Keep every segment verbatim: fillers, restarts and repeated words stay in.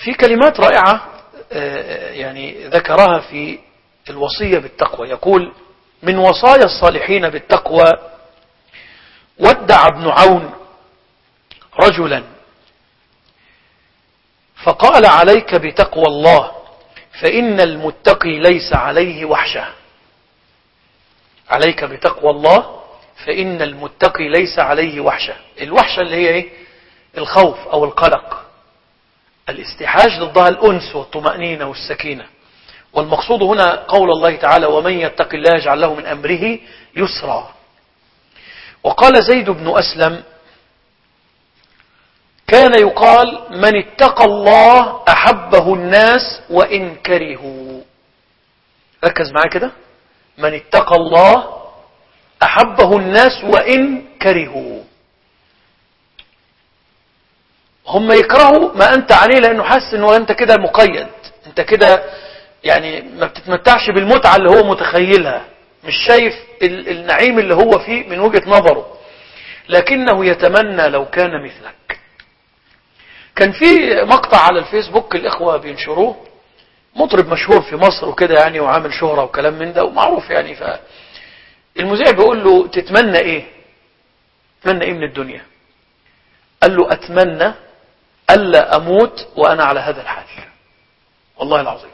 في كلمات رائعة يعني ذكرها في الوصية بالتقوى. يقول: من وصايا الصالحين بالتقوى: ودع ابن عون رجلا فقال: عليك بتقوى الله فإن المتقي ليس عليه وحشة. عليك بتقوى الله فإن المتقي ليس عليه وحشة. الوحشة اللي هي ايه؟ الخوف أو القلق. الاستحاج ضدها الأنس والطمأنينة والسكينة. والمقصود هنا قول الله تعالى: ومن يتق الله يجعل له من أمره يسرا. وقال زيد بن أسلم: كان يقال من اتقى الله أحبه الناس وإن كرهوا. ركز معايا كده: من اتقى الله أحبه الناس وإن كرهوا. هم يكرهوا ما أنت عليه لأنه حاسس أنه أنت كده مقيد، أنت كده يعني ما بتتمتعش بالمتعة اللي هو متخيلها، مش شايف النعيم اللي هو فيه من وجهة نظره، لكنه يتمنى لو كان مثلك. كان في مقطع على الفيسبوك الإخوة بينشروه، مطرب مشهور في مصر وكده يعني، وعامل شهرة وكلام من ده ومعروف يعني. فالمذيع بيقول له: تتمنى ايه؟ تتمنى ايه من الدنيا؟ قال له: اتمنى الا اموت وانا على هذا الحال. والله العظيم،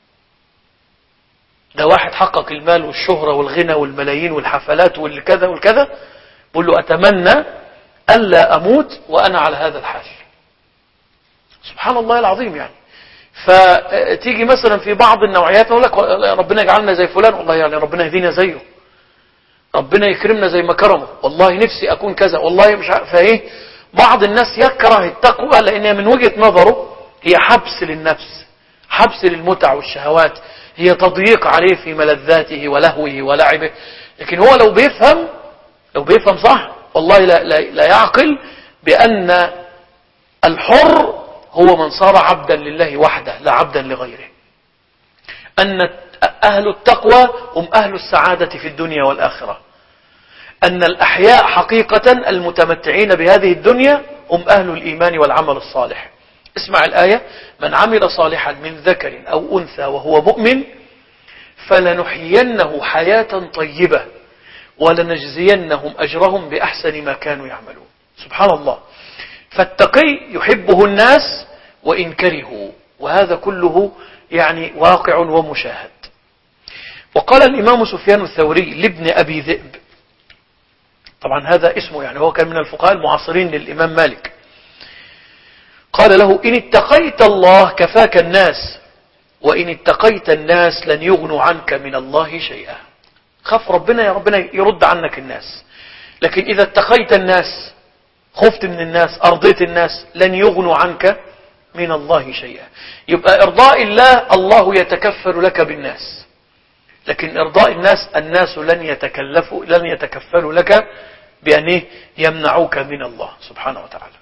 ده واحد حقق المال والشهرة والغنى والملايين والحفلات والكذا والكذا، بيقول له: اتمنى الا اموت وانا على هذا الحال. سبحان الله العظيم يعني. فتيجي مثلا في بعض النوعيات يقول لك: ربنا يجعلنا زي فلان، والله يعني ربنا يهدينا زيه، ربنا يكرمنا زي ما كرمه، والله نفسي اكون كذا، والله مش عارف ايه. بعض الناس يكره التقوى لانها من وجهة نظره هي حبس للنفس، حبس للمتع والشهوات، هي تضييق عليه في ملذاته ولهوه ولعبه. لكن هو لو بيفهم لو بيفهم صح والله لا, لا, لا يعقل بأن الحر هو من صار عبدا لله وحده لا عبدا لغيره، أن أهل التقوى هم أهل السعادة في الدنيا والآخرة، أن الأحياء حقيقة المتمتعين بهذه الدنيا هم أهل الإيمان والعمل الصالح. اسمع الآية: من عمل صالحا من ذكر أو أنثى وهو مؤمن فلنحيينه حياة طيبة ولنجزينهم أجرهم بأحسن ما كانوا يعملون. سبحان الله. فالتقي يحبه الناس وإن كرهوا، وهذا كله يعني واقع ومشاهد. وقال الإمام سفيان الثوري لابن أبي ذئب، طبعا هذا اسمه يعني، هو كان من الفقهاء المعاصرين للإمام مالك، قال له: إن اتقيت الله كفاك الناس، وإن اتقيت الناس لن يغنوا عنك من الله شيئا. خاف ربنا يا ربنا يرد عنك الناس، لكن إذا اتقيت الناس، خفت من الناس، أرضيت الناس، لن يغنوا عنك من الله شيئا. يبقى إرضاء الله الله يتكفل لك بالناس، لكن إرضاء الناس الناس لن يتكلفوا لن يتكفلوا لك بأن يمنعوك من الله سبحانه وتعالى.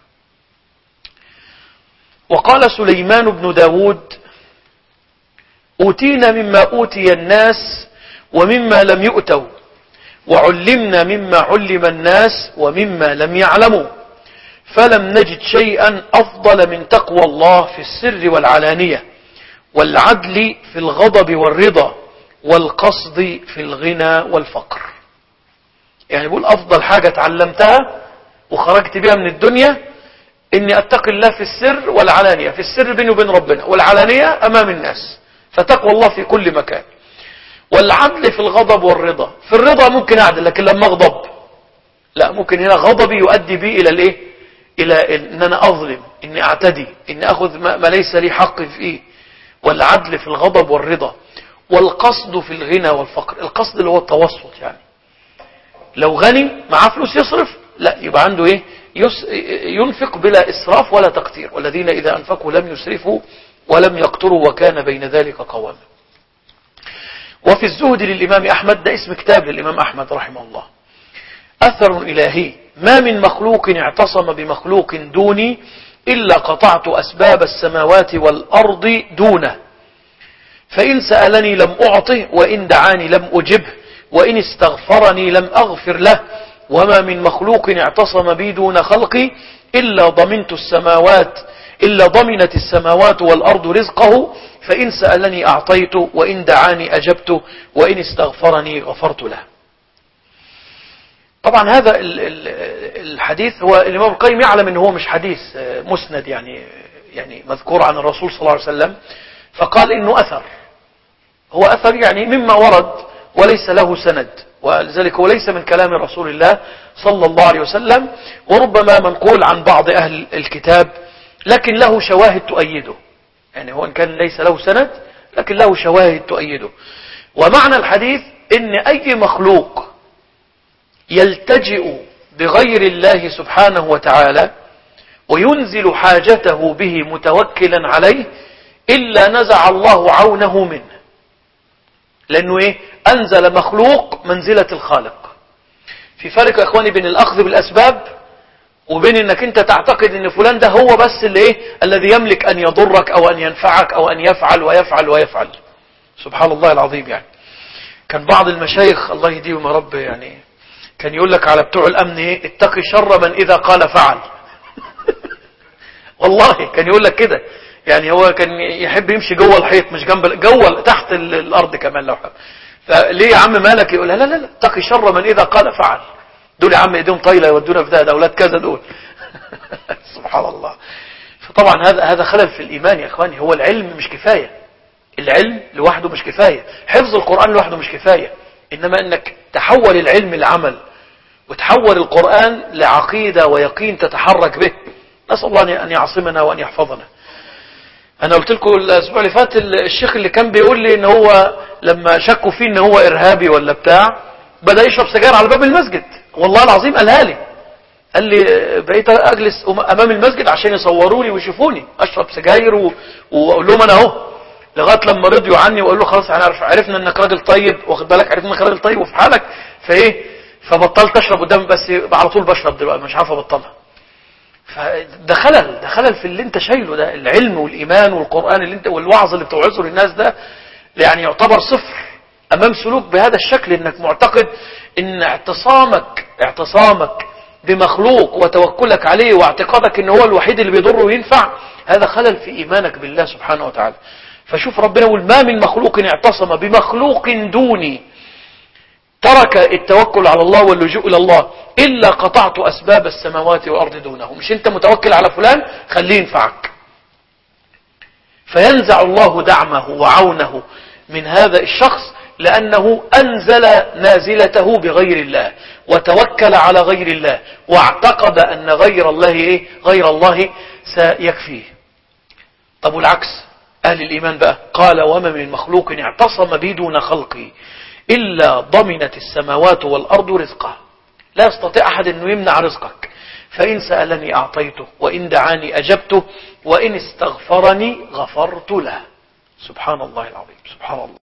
وقال سليمان بن داود: أوتينا مما أوتي الناس ومما لم يؤتوا، وعلمنا مما علم الناس ومما لم يعلموا، فلم نجد شيئا أفضل من تقوى الله في السر والعلانية، والعدل في الغضب والرضا، والقصد في الغنى والفقر. يعني يقول أفضل حاجة تعلمتها وخرجت بها من الدنيا إني أتقي الله في السر والعلانية، في السر بيني وبين ربنا، والعلانية أمام الناس، فتقوى الله في كل مكان. والعدل في الغضب والرضا، في الرضا ممكن أعدل، لكن لما أغضب لا، ممكن هنا غضبي يؤدي بي إلى الإيه؟ إلى إن أنا أظلم، إني أعتدي، إني أخذ ما ليس لي حق فيه. والعدل في الغضب والرضا، والقصد في الغنى والفقر. القصد اللي هو التوسط، يعني لو غني معاه فلوس يصرف، لا يبقى عنده إيه؟ ينفق بلا إسراف ولا تقتير، والذين إذا أنفقوا لم يسرفوا ولم يقتروا وكان بين ذلك قواما. وفي الزهد للإمام أحمد، ده اسم كتاب للإمام أحمد رحمه الله، أثر إلهي: ما من مخلوق اعتصم بمخلوق دوني إلا قطعت أسباب السماوات والأرض دونه، فإن سألني لم أعطه، وإن دعاني لم أجبه، وإن استغفرني لم أغفر له، وما من مخلوق اعتصم بي دون خلقي إلا ضمنت السماوات إلا ضمنت السماوات والأرض رزقه فإن سألني أعطيته وإن دعاني أجبته وإن استغفرني غفرت له. طبعا هذا الحديث هو الإمام القيم يعلم أنه هو مش حديث مسند يعني يعني مذكور عن الرسول صلى الله عليه وسلم، فقال إنه أثر، هو أثر يعني مما ورد وليس له سند، ولذلك هو ليس من كلام رسول الله صلى الله عليه وسلم، وربما منقول عن بعض أهل الكتاب لكن له شواهد تؤيده، يعني هو إن كان ليس له سند لكن له شواهد تؤيده. ومعنى الحديث إن أي مخلوق يلتجئ بغير الله سبحانه وتعالى وينزل حاجته به متوكلا عليه إلا نزع الله عونه منه، لأنه إيه؟ أنزل مخلوق منزلة الخالق. في فرق يا إخواني بين الأخذ بالأسباب وبين أنك أنت تعتقد أن فلان ده هو بس اللي إيه؟ الذي يملك أن يضرك أو أن ينفعك أو أن يفعل ويفعل ويفعل. سبحان الله العظيم. يعني كان بعض المشايخ الله يهديهم يا رب يعني كان يقول لك على بتوع الأمن إيه؟ اتقي شر من إذا قال فعل. والله كان يقول لك كده، يعني هو كان يحب يمشي جوه الحيط مش جنب جوه تحت الأرض كمان لو حب. فليه يا عم مالك؟ يقول لا لا لا اتقي شر من إذا قال فعل. دول يا عم ايديهم طايله يودونا في ده، ده اولاد كذا دول. سبحان الله. فطبعا هذا هذا خلل في الإيمان يا اخواني. هو العلم مش كفاية، العلم لوحده مش كفاية، حفظ القرآن لوحده مش كفاية، إنما أنك تحول العلم لعمل وتحول القرآن لعقيدة ويقين تتحرك به. نسأل الله أن يعصمنا وأن يحفظنا. أنا قلت لكم الأسبوع اللي فات الشيخ اللي كان بيقول لي إن هو لما شكوا فيه إن هو إرهابي ولا بتاع بدأ يشرب سجاير على باب المسجد. والله العظيم قالها لي، قال لي بقيت أجلس أمام المسجد عشان يصوروني ويشوفوني أشرب سجاير و... وأقول لهم أنا أهو، لغاية لما رضيوا عني وقالوا له خلاص عرف عرفنا إنك راجل طيب، واخد بالك، عرفنا إنك راجل طيب وفي حالك، فإيه فبطلت أشرب قدام، بس على طول بشرب دلوقتي مش عارف أبطلها. فده خلل، ده خلل في اللي انت شايله ده، العلم والإيمان والقرآن اللي انت والوعظ اللي بتوعظه للناس ده، يعني يعتبر صفر أمام سلوك بهذا الشكل، انك معتقد ان اعتصامك اعتصامك بمخلوق وتوكلك عليه واعتقادك ان هو الوحيد اللي بيضره وينفع، هذا خلل في إيمانك بالله سبحانه وتعالى. فشوف ربنا يقول ما من مخلوق اعتصم بمخلوق دوني ترك التوكل على الله واللجوء إلى الله إلا قطعت أسباب السماوات والأرض دونه. مش أنت متوكل على فلان خليه ينفعك، فينزع الله دعمه وعونه من هذا الشخص لأنه أنزل نازلته بغير الله وتوكل على غير الله واعتقد أن غير الله إيه؟ غير الله سيكفيه. طب والعكس أهل الإيمان بقى قال وما من مخلوق اعتصم بي دون خلقي إلا ضمنت السماوات والأرض رزقه. لا يستطيع أحد أنه يمنع رزقك، فإن سألني أعطيته وإن دعاني أجبته وإن استغفرني غفرت له. سبحان الله العظيم. سبحان الله.